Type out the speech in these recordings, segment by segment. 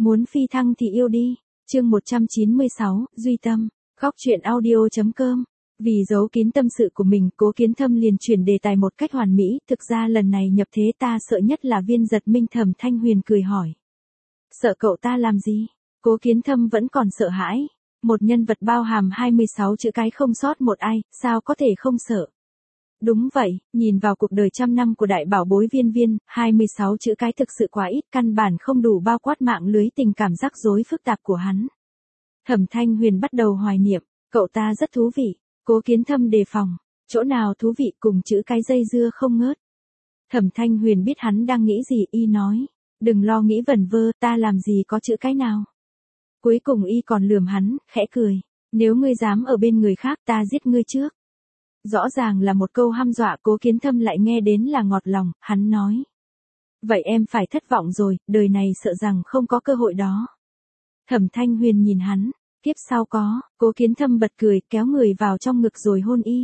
Muốn phi thăng thì yêu đi. Chương 196, Duy Tâm. Góc truyện audio.com. Vì giấu kín tâm sự của mình, Cố Kiến Thâm liền chuyển đề tài một cách hoàn mỹ. Thực ra lần này nhập thế ta sợ nhất là Viên Giật Minh. Thẩm Thanh Huyền cười hỏi. Sợ cậu ta làm gì? Cố Kiến Thâm vẫn còn sợ hãi. Một nhân vật bao hàm 26 chữ cái không sót một ai, sao có thể không sợ? Đúng vậy, nhìn vào cuộc đời trăm năm của đại bảo bối Viên Viên, 26 chữ cái thực sự quá ít, căn bản không đủ bao quát mạng lưới tình cảm rắc rối phức tạp của hắn. Thẩm Thanh Huyền bắt đầu hoài niệm, cậu ta rất thú vị. Cố Kiến Thâm đề phòng, chỗ nào thú vị, cùng chữ cái dây dưa không ngớt. Thẩm Thanh Huyền biết hắn đang nghĩ gì, y nói, đừng lo nghĩ vẩn vơ, ta làm gì có chữ cái nào. Cuối cùng y còn lườm hắn, khẽ cười, nếu ngươi dám ở bên người khác ta giết ngươi trước. Rõ ràng là một câu hăm dọa, Cố Kiến Thâm lại nghe đến là ngọt lòng, hắn nói. Vậy em phải thất vọng rồi, đời này sợ rằng không có cơ hội đó. Thẩm Thanh Huyền nhìn hắn, kiếp sau có. Cố Kiến Thâm bật cười, kéo người vào trong ngực rồi hôn y.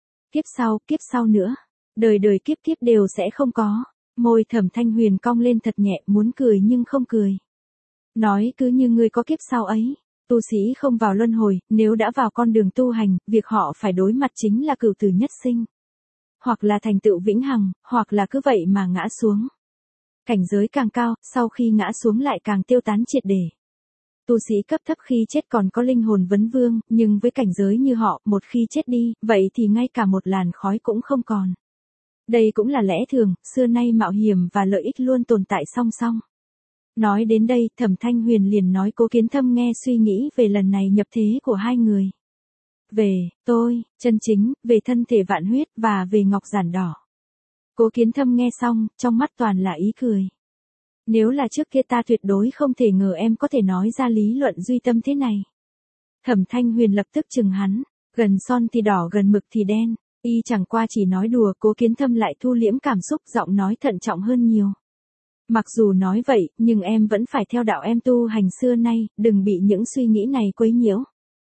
Kiếp sau nữa, đời đời kiếp kiếp đều sẽ không có. Môi Thẩm Thanh Huyền cong lên thật nhẹ, muốn cười nhưng không cười. Nói cứ như ngươi có kiếp sau ấy. Tu sĩ không vào luân hồi, nếu đã vào con đường tu hành, việc họ phải đối mặt chính là cửu tử nhất sinh. Hoặc là thành tựu vĩnh hằng, hoặc là cứ vậy mà ngã xuống. Cảnh giới càng cao, sau khi ngã xuống lại càng tiêu tán triệt để. Tu sĩ cấp thấp khi chết còn có linh hồn vấn vương, nhưng với cảnh giới như họ, một khi chết đi, vậy thì ngay cả một làn khói cũng không còn. Đây cũng là lẽ thường, xưa nay mạo hiểm và lợi ích luôn tồn tại song song. Nói đến đây, Thẩm Thanh Huyền liền nói Cố Kiến Thâm nghe suy nghĩ về lần này nhập thế của hai người. Về, tôi, chân chính, về thân thể vạn huyết, và về ngọc giản đỏ. Cố Kiến Thâm nghe xong, trong mắt toàn là ý cười. Nếu là trước kia ta tuyệt đối không thể ngờ em có thể nói ra lý luận duy tâm thế này. Thẩm Thanh Huyền lập tức chừng hắn, gần son thì đỏ gần mực thì đen, y chẳng qua chỉ nói đùa. Cố Kiến Thâm lại thu liễm cảm xúc, giọng nói thận trọng hơn nhiều. Mặc dù nói vậy, nhưng em vẫn phải theo đạo em tu hành xưa nay, đừng bị những suy nghĩ này quấy nhiễu.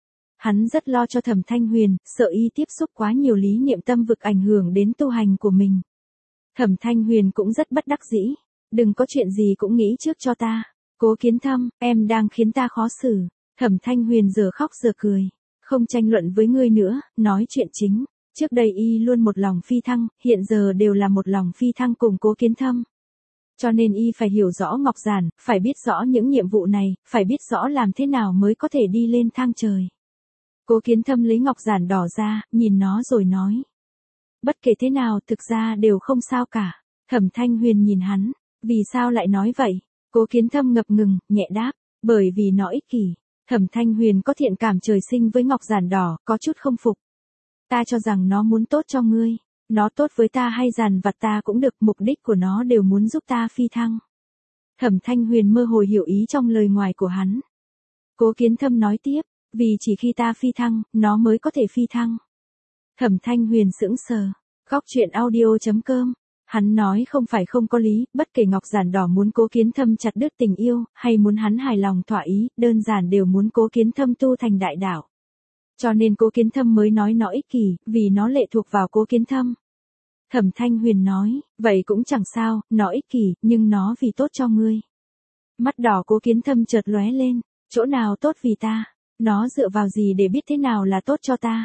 Hắn rất lo cho Thẩm Thanh Huyền, sợ y tiếp xúc quá nhiều lý niệm tâm vực ảnh hưởng đến tu hành của mình. Thẩm Thanh Huyền cũng rất bất đắc dĩ. Đừng có chuyện gì cũng nghĩ trước cho ta. Cố Kiến Thâm, em đang khiến ta khó xử. Thẩm Thanh Huyền giờ khóc giờ cười. Không tranh luận với ngươi nữa, nói chuyện chính. Trước đây y luôn một lòng phi thăng, hiện giờ đều là một lòng phi thăng cùng Cố Kiến Thâm. Cho nên y phải hiểu rõ ngọc giản, phải biết rõ những nhiệm vụ này, phải biết rõ làm thế nào mới có thể đi lên thang trời. Cố Kiến Thâm lấy ngọc giản đỏ ra, nhìn nó rồi nói. Bất kể thế nào, thực ra đều không sao cả. Thẩm Thanh Huyền nhìn hắn. Vì sao lại nói vậy? Cố Kiến Thâm ngập ngừng, nhẹ đáp. Bởi vì nó ích kỷ. Thẩm Thanh Huyền có thiện cảm trời sinh với ngọc giản đỏ, có chút không phục. Ta cho rằng nó muốn tốt cho ngươi. Nó tốt với ta hay dằn vặt ta cũng được, mục đích của nó đều muốn giúp ta phi thăng. Thẩm Thanh Huyền mơ hồ hiểu ý trong lời ngoài của hắn. Cố Kiến Thâm nói tiếp, vì chỉ khi ta phi thăng, nó mới có thể phi thăng. Thẩm Thanh Huyền sững sờ. Góc truyện audio.com. Hắn nói không phải không có lý, bất kể ngọc giản đỏ muốn Cố Kiến Thâm chặt đứt tình yêu, hay muốn hắn hài lòng thỏa ý, đơn giản đều muốn Cố Kiến Thâm tu thành đại đạo. Cho nên Cố Kiến Thâm mới nói nó ích kỷ, vì nó lệ thuộc vào Cố Kiến Thâm. Thẩm Thanh Huyền nói, vậy cũng chẳng sao, nó ích kỷ, nhưng nó vì tốt cho ngươi. Mắt đỏ Cố Kiến Thâm chợt lóe lên, chỗ nào tốt vì ta, nó dựa vào gì để biết thế nào là tốt cho ta.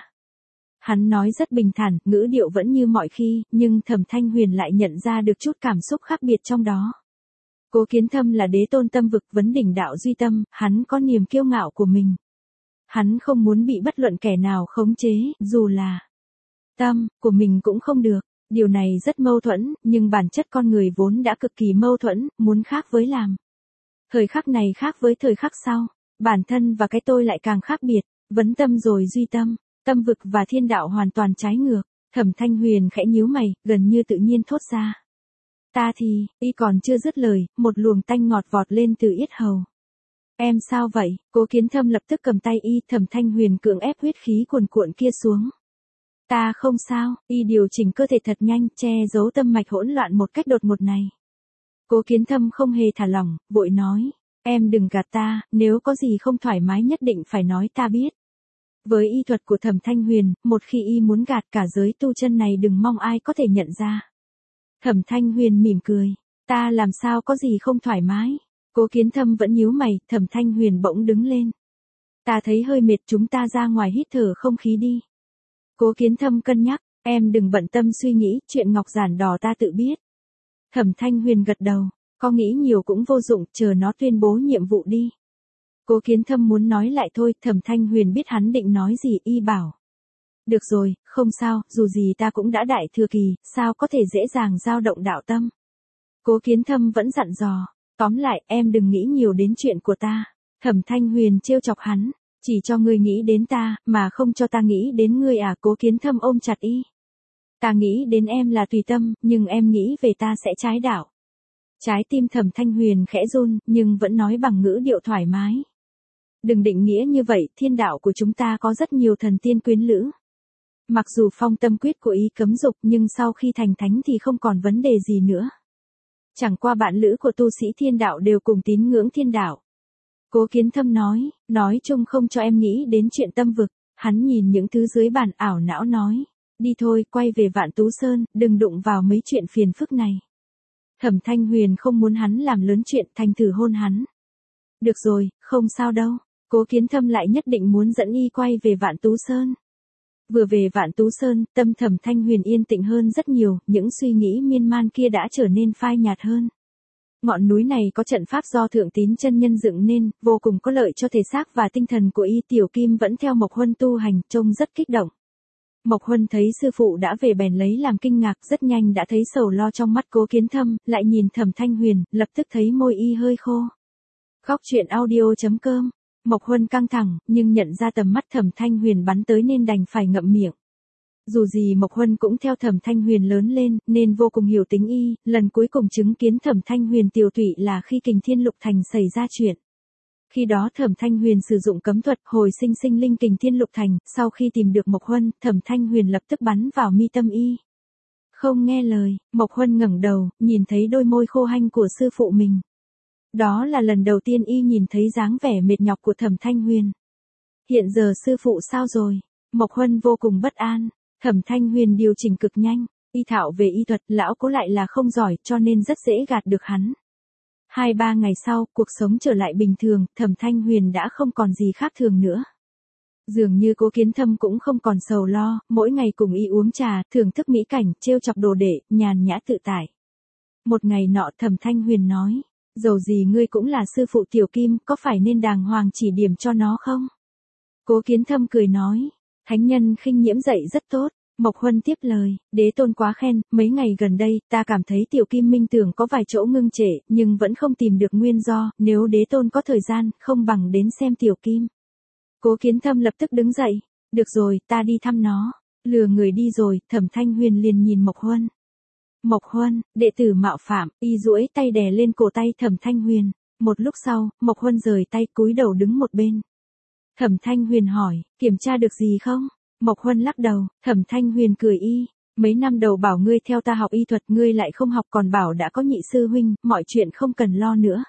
Hắn nói rất bình thản, ngữ điệu vẫn như mọi khi, nhưng Thẩm Thanh Huyền lại nhận ra được chút cảm xúc khác biệt trong đó. Cố Kiến Thâm là đế tôn tâm vực, vấn đỉnh đạo duy tâm, hắn có niềm kiêu ngạo của mình. Hắn không muốn bị bất luận kẻ nào khống chế, dù là tâm của mình cũng không được. Điều này rất mâu thuẫn, nhưng bản chất con người vốn đã cực kỳ mâu thuẫn, muốn khác với làm. Thời khắc này khác với thời khắc sau, bản thân và cái tôi lại càng khác biệt, vấn tâm rồi duy tâm, tâm vực và thiên đạo hoàn toàn trái ngược. Thẩm Thanh Huyền khẽ nhíu mày, gần như tự nhiên thốt ra. Ta thì, y còn chưa dứt lời, một luồng tanh ngọt vọt lên từ yết hầu. Em sao vậy? Cố Kiến Thâm lập tức cầm tay y, Thẩm Thanh Huyền cưỡng ép huyết khí cuồn cuộn kia xuống. Ta không sao, y điều chỉnh cơ thể thật nhanh, che giấu tâm mạch hỗn loạn một cách đột ngột này. Cố Kiến Thâm không hề thả lỏng, vội nói, em đừng gạt ta, nếu có gì không thoải mái nhất định phải nói ta biết. Với y thuật của Thẩm Thanh Huyền, một khi y muốn gạt cả giới tu chân này đừng mong ai có thể nhận ra. Thẩm Thanh Huyền mỉm cười, ta làm sao có gì không thoải mái. Cố Kiến Thâm vẫn nhíu mày, Thẩm Thanh Huyền bỗng đứng lên. Ta thấy hơi mệt, chúng ta ra ngoài hít thở không khí đi. Cố Kiến Thâm cân nhắc, em đừng bận tâm suy nghĩ, chuyện ngọc giản đỏ ta tự biết. Thẩm Thanh Huyền gật đầu, có nghĩ nhiều cũng vô dụng, chờ nó tuyên bố nhiệm vụ đi. Cố Kiến Thâm muốn nói lại thôi, Thẩm Thanh Huyền biết hắn định nói gì, y bảo. Được rồi, không sao, dù gì ta cũng đã đại thừa kỳ, sao có thể dễ dàng dao động đạo tâm. Cố Kiến Thâm vẫn dặn dò, tóm lại, em đừng nghĩ nhiều đến chuyện của ta. Thẩm Thanh Huyền trêu chọc hắn, chỉ cho ngươi nghĩ đến ta, mà không cho ta nghĩ đến ngươi à. Cố Kiến Thâm ôm chặt y. Ta nghĩ đến em là tùy tâm, nhưng em nghĩ về ta sẽ trái đạo. Trái tim Thẩm Thanh Huyền khẽ run, nhưng vẫn nói bằng ngữ điệu thoải mái. Đừng định nghĩa như vậy, thiên đạo của chúng ta có rất nhiều thần tiên quyến lữ. Mặc dù phong tâm quyết của y cấm dục, nhưng sau khi thành thánh thì không còn vấn đề gì nữa. Chẳng qua bạn lữ của tu sĩ thiên đạo đều cùng tín ngưỡng thiên đạo. Cố Kiến Thâm nói chung không cho em nghĩ đến chuyện tâm vực. Hắn nhìn những thứ dưới bàn, ảo não nói, đi thôi, quay về Vạn Tú Sơn, đừng đụng vào mấy chuyện phiền phức này. Thẩm Thanh Huyền không muốn hắn làm lớn chuyện, thành thử hôn hắn. Được rồi, không sao đâu. Cố Kiến Thâm lại nhất định muốn dẫn y quay về Vạn Tú Sơn. Vừa về Vạn Tú Sơn, tâm Thẩm Thanh Huyền yên tĩnh hơn rất nhiều, những suy nghĩ miên man kia đã trở nên phai nhạt hơn. Ngọn núi này có trận pháp do Thượng Tín chân nhân dựng nên, vô cùng có lợi cho thể xác và tinh thần của y. Tiểu Kim vẫn theo Mộc Huân tu hành, trông rất kích động. Mộc Huân thấy sư phụ đã về bèn lấy làm kinh ngạc, rất nhanh đã thấy sầu lo trong mắt Cố Kiến Thâm, lại nhìn Thẩm Thanh Huyền, lập tức thấy môi y hơi khô. Góc truyện audio.com. Mộc Huân căng thẳng, nhưng nhận ra tầm mắt Thẩm Thanh Huyền bắn tới nên đành phải ngậm miệng. Dù gì Mộc Huân cũng theo Thẩm Thanh Huyền lớn lên, nên vô cùng hiểu tính y. Lần cuối cùng chứng kiến Thẩm Thanh Huyền tiều tụy là khi Kình Thiên Lục Thành xảy ra chuyện. Khi đó Thẩm Thanh Huyền sử dụng cấm thuật hồi sinh sinh linh Kình Thiên Lục Thành, sau khi tìm được Mộc Huân, Thẩm Thanh Huyền lập tức bắn vào mi tâm y. Không nghe lời, Mộc Huân ngẩng đầu, nhìn thấy đôi môi khô hanh của sư phụ mình. Đó là lần đầu tiên y nhìn thấy dáng vẻ mệt nhọc của Thẩm Thanh Huyền. Hiện giờ sư phụ sao rồi? Mộc Huân vô cùng bất an. Thẩm Thanh Huyền điều chỉnh cực nhanh, y thạo về y thuật, lão Cố lại là không giỏi, cho nên rất dễ gạt được hắn. 2-3 ngày sau, cuộc sống trở lại bình thường, Thẩm Thanh Huyền đã không còn gì khác thường nữa. Dường như Cố Kiến Thâm cũng không còn sầu lo, mỗi ngày cùng y uống trà, thưởng thức mỹ cảnh, trêu chọc đồ đệ, nhàn nhã tự tại. Một ngày nọ Thẩm Thanh Huyền nói, dầu gì ngươi cũng là sư phụ Tiểu Kim, có phải nên đàng hoàng chỉ điểm cho nó không? Cố Kiến Thâm cười nói, thánh nhân khinh nhiễm dạy rất tốt. Mộc Huân tiếp lời, đế tôn quá khen, mấy ngày gần đây, ta cảm thấy Tiểu Kim minh tưởng có vài chỗ ngưng trệ, nhưng vẫn không tìm được nguyên do, nếu đế tôn có thời gian, không bằng đến xem Tiểu Kim. Cố Kiến Thâm lập tức đứng dậy, được rồi, ta đi thăm nó. Lừa người đi rồi, Thẩm Thanh Huyền liền nhìn Mộc Huân. Mộc Huân, đệ tử mạo phạm, y duỗi tay đè lên cổ tay Thẩm Thanh Huyền. Một lúc sau, Mộc Huân rời tay cúi đầu đứng một bên. Thẩm Thanh Huyền hỏi, kiểm tra được gì không? Mộc Huân lắc đầu, Thẩm Thanh Huyền cười y. Mấy năm đầu bảo ngươi theo ta học y thuật, ngươi lại không học, còn bảo đã có nhị sư huynh, mọi chuyện không cần lo nữa.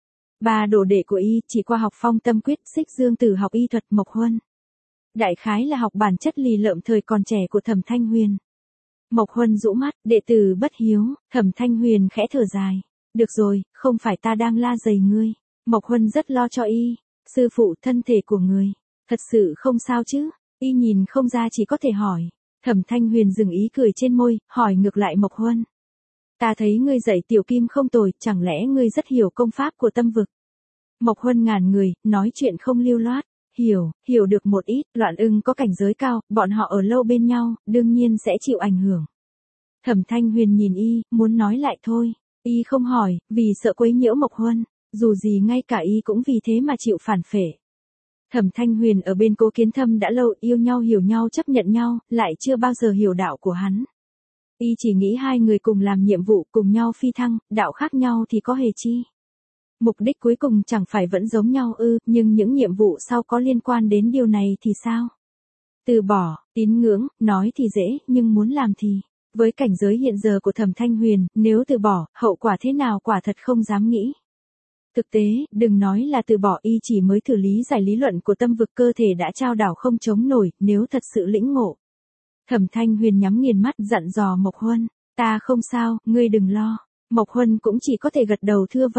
3 đồ đệ của y chỉ qua học phong tâm quyết, Xích Dương Tử học y thuật. Mộc Huân đại khái là học bản chất lì lợm thời còn trẻ của Thẩm Thanh Huyền. Mộc Huân rũ mắt, đệ tử bất hiếu. Thẩm Thanh Huyền khẽ thở dài, được rồi, không phải ta đang la dày ngươi. Mộc Huân rất lo cho y. Sư phụ, thân thể của người thật sự không sao chứ? Y nhìn không ra, chỉ có thể hỏi. Thẩm Thanh Huyền dừng ý cười trên môi, hỏi ngược lại Mộc Huân. Ta thấy ngươi dạy Tiểu Kim không tồi, chẳng lẽ ngươi rất hiểu công pháp của tâm vực? Mộc Huân ngàn người, nói chuyện không lưu loát. Hiểu được một ít, Loạn Ưng có cảnh giới cao, bọn họ ở lâu bên nhau, đương nhiên sẽ chịu ảnh hưởng. Thẩm Thanh Huyền nhìn y, muốn nói lại thôi. Y không hỏi, vì sợ quấy nhiễu Mộc Huân. Dù gì ngay cả y cũng vì thế mà chịu phản phệ. Thẩm Thanh Huyền ở bên Cố Kiến Thâm đã lâu, yêu nhau hiểu nhau chấp nhận nhau, lại chưa bao giờ hiểu đạo của hắn. Y chỉ nghĩ hai người cùng làm nhiệm vụ, cùng nhau phi thăng, đạo khác nhau thì có hề chi. Mục đích cuối cùng chẳng phải vẫn giống nhau ư, nhưng những nhiệm vụ sau có liên quan đến điều này thì sao? Từ bỏ, tín ngưỡng, nói thì dễ, nhưng muốn làm thì... Với cảnh giới hiện giờ của Thẩm Thanh Huyền, nếu từ bỏ, hậu quả thế nào quả thật không dám nghĩ. Thực tế, đừng nói là từ bỏ, y chỉ mới thử lý giải lý luận của tâm vực, cơ thể đã trao đảo không chống nổi, nếu thật sự lĩnh ngộ. Thẩm Thanh Huyền nhắm nghiền mắt, dặn dò Mộc Huân, ta không sao, ngươi đừng lo. Mộc Huân cũng chỉ có thể gật đầu thưa vâng.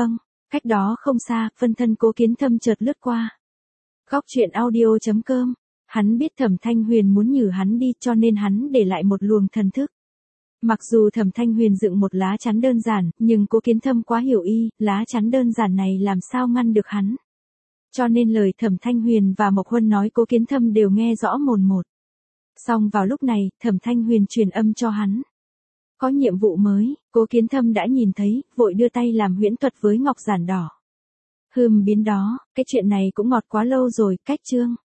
Cách đó không xa, phân thân Cố Kiến Thâm chợt lướt qua. Góc truyện audio.com. Hắn biết Thẩm Thanh Huyền muốn nhử hắn đi cho nên hắn để lại một luồng thần thức. Mặc dù Thẩm Thanh Huyền dựng một lá chắn đơn giản, nhưng Cố Kiến Thâm quá hiểu y, lá chắn đơn giản này làm sao ngăn được hắn. Cho nên lời Thẩm Thanh Huyền và Mộc Huân nói Cố Kiến Thâm đều nghe rõ mồn một. Xong vào lúc này, Thẩm Thanh Huyền truyền âm cho hắn. Có nhiệm vụ mới, Cố Kiến Thâm đã nhìn thấy, vội đưa tay làm huyễn thuật với ngọc giản đỏ. Biến đó, cái chuyện này cũng ngọt quá lâu rồi, cách chương.